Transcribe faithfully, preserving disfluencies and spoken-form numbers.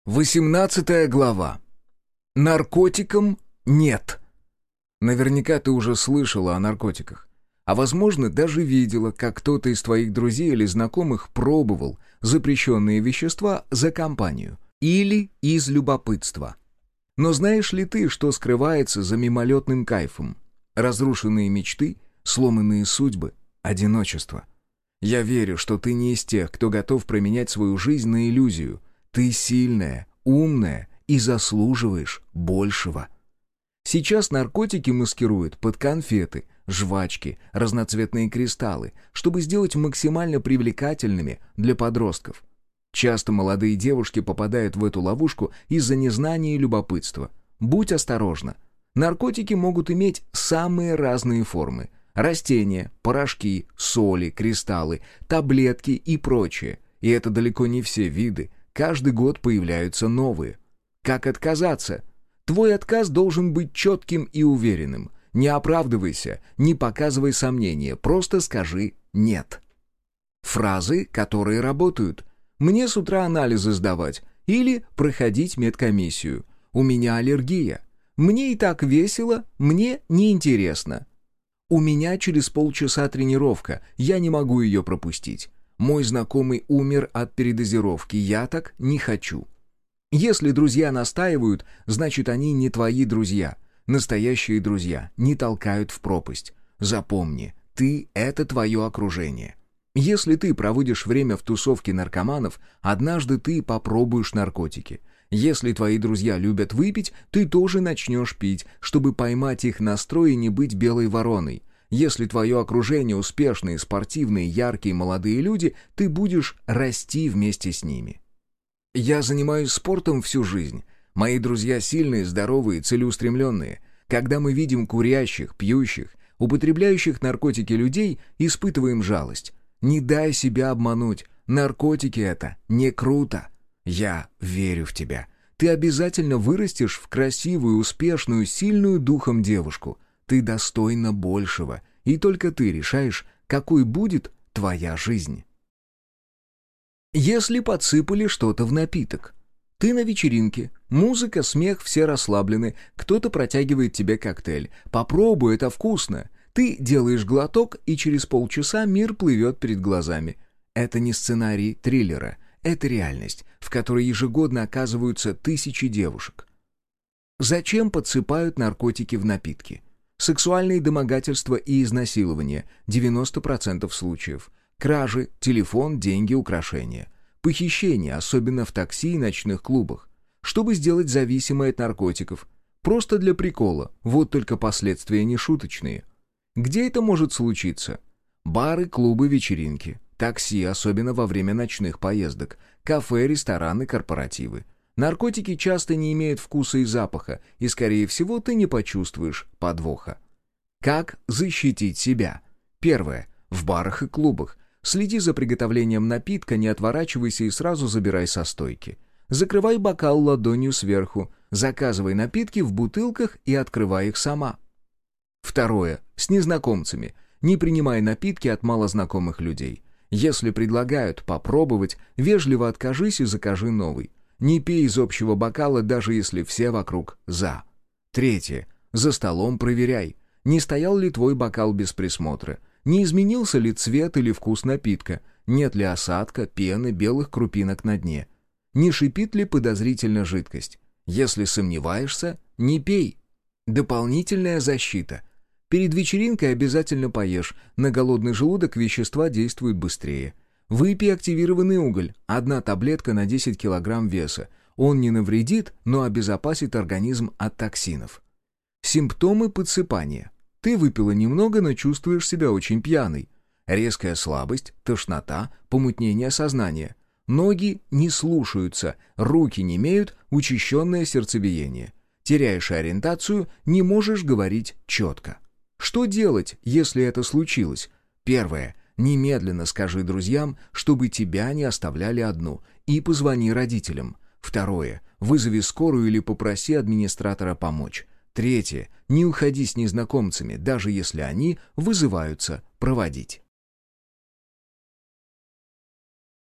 Восемнадцатая глава. Наркотикам нет. Наверняка ты уже слышала о наркотиках. А возможно, даже видела, как кто-то из твоих друзей или знакомых пробовал запрещенные вещества за компанию. Или из любопытства. Но знаешь ли ты, что скрывается за мимолетным кайфом? Разрушенные мечты, сломанные судьбы, одиночество. Я верю, что ты не из тех, кто готов променять свою жизнь на иллюзию. Ты сильная, умная и заслуживаешь большего. Сейчас наркотики маскируют под конфеты, жвачки, разноцветные кристаллы, чтобы сделать максимально привлекательными для подростков. Часто молодые девушки попадают в эту ловушку из-за незнания и любопытства. Будь осторожна. Наркотики могут иметь самые разные формы. Растения, порошки, соли, кристаллы, таблетки и прочее. И это далеко не все виды. Каждый год появляются новые. Как отказаться? Твой отказ должен быть четким и уверенным. Не оправдывайся, не показывай сомнения, просто скажи «нет». Фразы, которые работают. «Мне с утра анализы сдавать» или «проходить медкомиссию». «У меня аллергия». «Мне и так весело», «мне неинтересно». «У меня через полчаса тренировка, я не могу ее пропустить». «Мой знакомый умер от передозировки, я так не хочу». Если друзья настаивают, значит, они не твои друзья. Настоящие друзья не толкают в пропасть. Запомни, ты — это твое окружение. Если ты проводишь время в тусовке наркоманов, однажды ты попробуешь наркотики. Если твои друзья любят выпить, ты тоже начнешь пить, чтобы поймать их настрой и не быть белой вороной. Если твое окружение успешные, спортивные, яркие, молодые люди, ты будешь расти вместе с ними. Я занимаюсь спортом всю жизнь. Мои друзья сильные, здоровые, целеустремленные. Когда мы видим курящих, пьющих, употребляющих наркотики людей, испытываем жалость. Не дай себя обмануть. Наркотики — это не круто. Я верю в тебя. Ты обязательно вырастешь в красивую, успешную, сильную духом девушку. Ты достойна большего, и только ты решаешь, какой будет твоя жизнь. Если подсыпали что-то в напиток. Ты на вечеринке, музыка, смех, все расслаблены, кто-то протягивает тебе коктейль. Попробуй, это вкусно. Ты делаешь глоток, и через полчаса мир плывет перед глазами. Это не сценарий триллера, это реальность, в которой ежегодно оказываются тысячи девушек. Зачем подсыпают наркотики в напитки? Сексуальные домогательства и изнасилования – девяносто процентов случаев. Кражи, телефон, деньги, украшения. Похищения, особенно в такси и ночных клубах. Чтобы сделать зависимое от наркотиков. Просто для прикола, вот только последствия не шуточные. Где это может случиться? Бары, клубы, вечеринки. Такси, особенно во время ночных поездок. Кафе, рестораны, корпоративы. Наркотики часто не имеют вкуса и запаха, и, скорее всего, ты не почувствуешь подвоха. Как защитить себя? Первое. В барах и клубах. Следи за приготовлением напитка, не отворачивайся и сразу забирай со стойки. Закрывай бокал ладонью сверху. Заказывай напитки в бутылках и открывай их сама. Второе. С незнакомцами. Не принимай напитки от малознакомых людей. Если предлагают попробовать, вежливо откажись и закажи новый. Не пей из общего бокала, даже если все вокруг «за». Третье. За столом проверяй, не стоял ли твой бокал без присмотра, не изменился ли цвет или вкус напитка, нет ли осадка, пены, белых крупинок на дне, не шипит ли подозрительно жидкость. Если сомневаешься, не пей. Дополнительная защита. Перед вечеринкой обязательно поешь, на голодный желудок вещества действуют быстрее. Выпей активированный уголь, одна таблетка на десять килограмм веса. Он не навредит, но обезопасит организм от токсинов. Симптомы подсыпания. Ты выпила немного, но чувствуешь себя очень пьяной. Резкая слабость, тошнота, помутнение сознания. Ноги не слушаются, руки немеют, учащенное сердцебиение. Теряешь ориентацию, не можешь говорить четко. Что делать, если это случилось? Первое. Немедленно скажи друзьям, чтобы тебя не оставляли одну, и позвони родителям. Второе. Вызови скорую или попроси администратора помочь. Третье. Не уходи с незнакомцами, даже если они вызываются проводить.